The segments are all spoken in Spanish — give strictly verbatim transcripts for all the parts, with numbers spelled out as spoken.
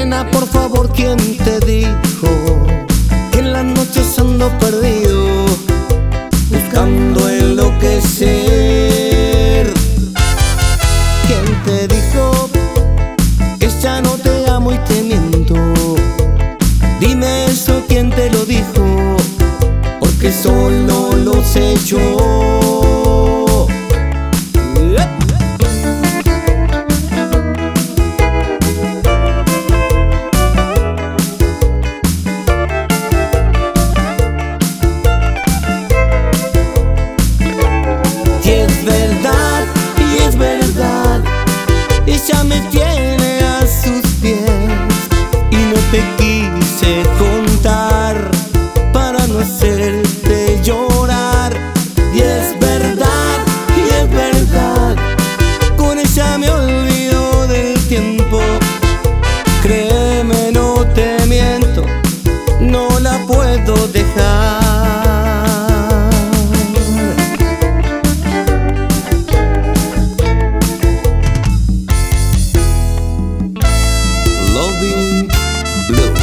Nena, por favor, ¿quién te dijo que en las noches ando perdido, buscando enloquecer? ¿Quién te dijo que ya no te amo y te miento? Dime eso, ¿quién te lo dijo? Porque solo lo sé yo. Ella me tiene a sus pies y no te quise contar para no hacerte llorar. Y es verdad, y es verdad, con ella me olvido del tiempo. Créeme, no te miento, no la puedo dejar. Loving Blue.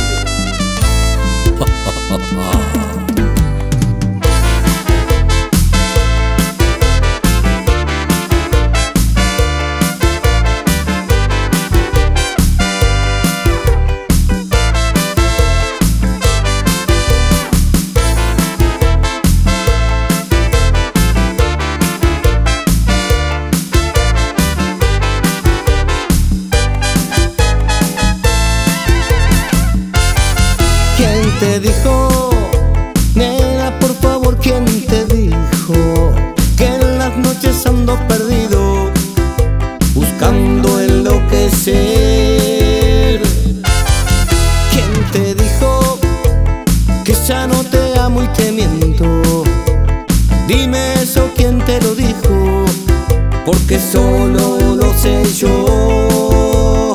¿Quién te dijo, nena, por favor, quién te dijo que en las noches ando perdido, buscando enloquecer? ¿Quién te dijo que ya no te amo y te miento? Dime eso, ¿quién te lo dijo? Porque solo lo sé yo.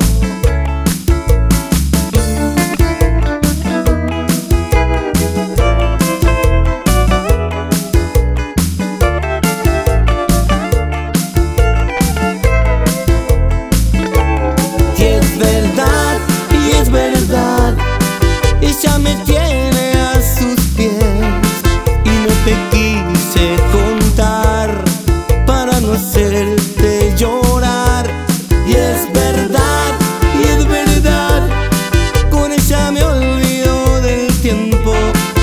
Ella me tiene a sus pies y no te quise contar para no hacerte llorar. Y es verdad, y es verdad, con ella me olvido del tiempo.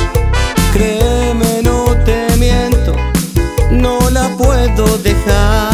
Créeme, no te miento, no la puedo dejar.